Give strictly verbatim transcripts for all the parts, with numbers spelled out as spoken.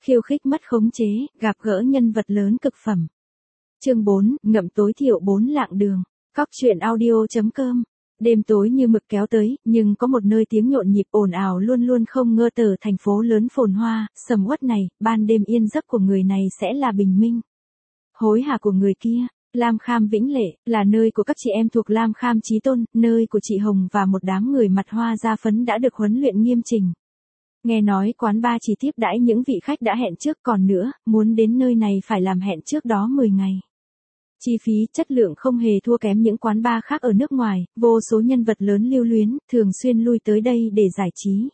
khiêu khích mất khống chế, gặp gỡ nhân vật lớn cực phẩm. Chương bốn, ngậm tối thiểu bốn lạng đường. Cóc truyện audio chấm com. Đêm tối như mực kéo tới, nhưng có một nơi tiếng nhộn nhịp ồn ào luôn luôn không ngơ tờ thành phố lớn phồn hoa, sầm uất này, ban đêm yên giấc của người này sẽ là bình minh. Hối hả của người kia. Lam Kham Vĩnh Lệ, là nơi của các chị em thuộc Lam Kham Chí Tôn, nơi của chị Hồng và một đám người mặt hoa da phấn đã được huấn luyện nghiêm chỉnh. Nghe nói quán bar chỉ tiếp đãi những vị khách đã hẹn trước, còn nữa, muốn đến nơi này phải làm hẹn trước đó mười ngày. Chi phí, chất lượng không hề thua kém những quán bar khác ở nước ngoài, vô số nhân vật lớn lưu luyến, thường xuyên lui tới đây để giải trí.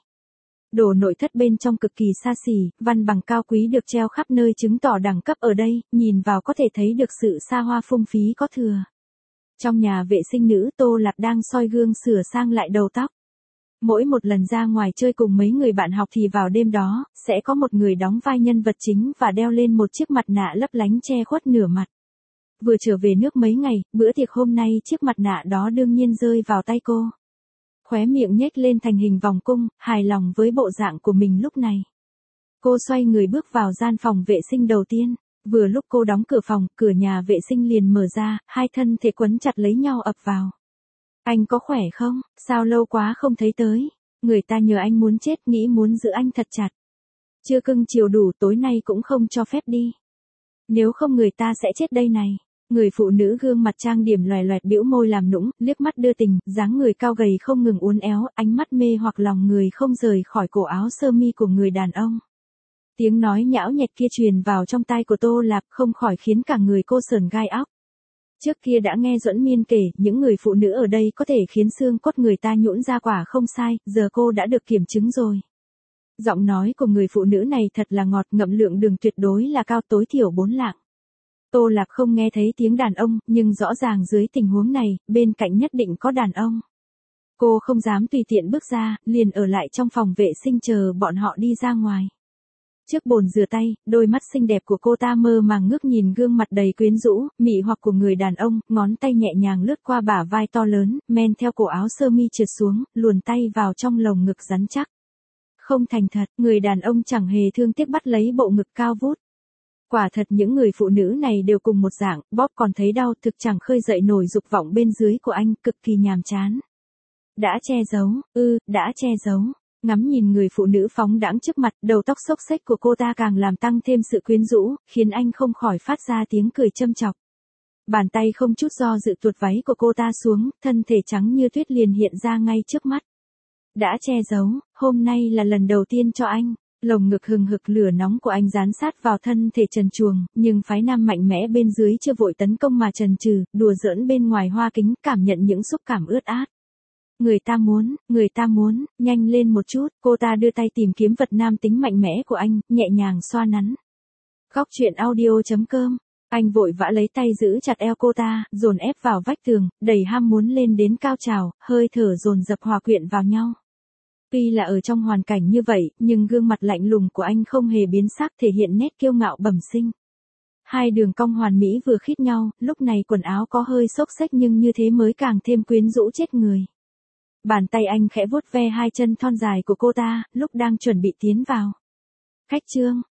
Đồ nội thất bên trong cực kỳ xa xỉ, văn bằng cao quý được treo khắp nơi chứng tỏ đẳng cấp ở đây, nhìn vào có thể thấy được sự xa hoa phung phí có thừa. Trong nhà vệ sinh nữ, Tô Lạp đang soi gương sửa sang lại đầu tóc. Mỗi một lần ra ngoài chơi cùng mấy người bạn học thì vào đêm đó, sẽ có một người đóng vai nhân vật chính và đeo lên một chiếc mặt nạ lấp lánh che khuất nửa mặt. Vừa trở về nước mấy ngày, bữa tiệc hôm nay chiếc mặt nạ đó đương nhiên rơi vào tay cô. Khóe miệng nhếch lên thành hình vòng cung, hài lòng với bộ dạng của mình lúc này. Cô xoay người bước vào gian phòng vệ sinh đầu tiên. Vừa lúc cô đóng cửa phòng, cửa nhà vệ sinh liền mở ra, hai thân thể quấn chặt lấy nhau ập vào. Anh có khỏe không? Sao lâu quá không thấy tới? Người ta nhờ anh muốn chết, nghĩ muốn giữ anh thật chặt. Chưa cưng chiều đủ, tối nay cũng không cho phép đi. Nếu không người ta sẽ chết đây này. Người phụ nữ gương mặt trang điểm loè loẹt bĩu môi làm nũng, liếc mắt đưa tình, dáng người cao gầy không ngừng uốn éo, ánh mắt mê hoặc lòng người không rời khỏi cổ áo sơ mi của người đàn ông. Tiếng nói nhão nhẹt kia truyền vào trong tai của Tô Lạp, không khỏi khiến cả người cô sởn gai óc. Trước kia đã nghe Duẫn Miên kể, những người phụ nữ ở đây có thể khiến xương cốt người ta nhũn ra quả không sai, giờ cô đã được kiểm chứng rồi. Giọng nói của người phụ nữ này thật là ngọt, ngậm lượng đường tuyệt đối là cao, tối thiểu bốn lạng. Tô Lạp không nghe thấy tiếng đàn ông, nhưng rõ ràng dưới tình huống này, bên cạnh nhất định có đàn ông. Cô không dám tùy tiện bước ra, liền ở lại trong phòng vệ sinh chờ bọn họ đi ra ngoài. Trước bồn rửa tay, đôi mắt xinh đẹp của cô ta mơ màng ngước nhìn gương mặt đầy quyến rũ, mị hoặc của người đàn ông, ngón tay nhẹ nhàng lướt qua bả vai to lớn, men theo cổ áo sơ mi trượt xuống, luồn tay vào trong lồng ngực rắn chắc. Không thành thật, người đàn ông chẳng hề thương tiếc bắt lấy bộ ngực cao vút. Quả thật những người phụ nữ này đều cùng một dạng, bóp còn thấy đau, thực chẳng khơi dậy nổi dục vọng bên dưới của anh, cực kỳ nhàm chán. Đã che giấu, ư, đã che giấu. Ngắm nhìn người phụ nữ phóng đãng trước mặt, đầu tóc xốc xếch của cô ta càng làm tăng thêm sự quyến rũ, khiến anh không khỏi phát ra tiếng cười châm chọc. Bàn tay không chút do dự tuột váy của cô ta xuống, thân thể trắng như tuyết liền hiện ra ngay trước mắt. Đã che giấu, hôm nay là lần đầu tiên cho anh. Lồng ngực hừng hực lửa nóng của anh dán sát vào thân thể trần truồng, nhưng phái nam mạnh mẽ bên dưới chưa vội tấn công mà trần trừ, đùa giỡn bên ngoài hoa kính, cảm nhận những xúc cảm ướt át. Người ta muốn, người ta muốn, nhanh lên một chút, cô ta đưa tay tìm kiếm vật nam tính mạnh mẽ của anh, nhẹ nhàng xoa nắn. Cóc truyện audio chấm com. Anh vội vã lấy tay giữ chặt eo cô ta, dồn ép vào vách tường, đầy ham muốn lên đến cao trào, hơi thở dồn dập hòa quyện vào nhau. Tuy là ở trong hoàn cảnh như vậy, nhưng gương mặt lạnh lùng của anh không hề biến sắc, thể hiện nét kiêu ngạo bẩm sinh. Hai đường cong hoàn mỹ vừa khít nhau, lúc này quần áo có hơi xốc xếch nhưng như thế mới càng thêm quyến rũ chết người. Bàn tay anh khẽ vuốt ve hai chân thon dài của cô ta, lúc đang chuẩn bị tiến vào. Khách trương,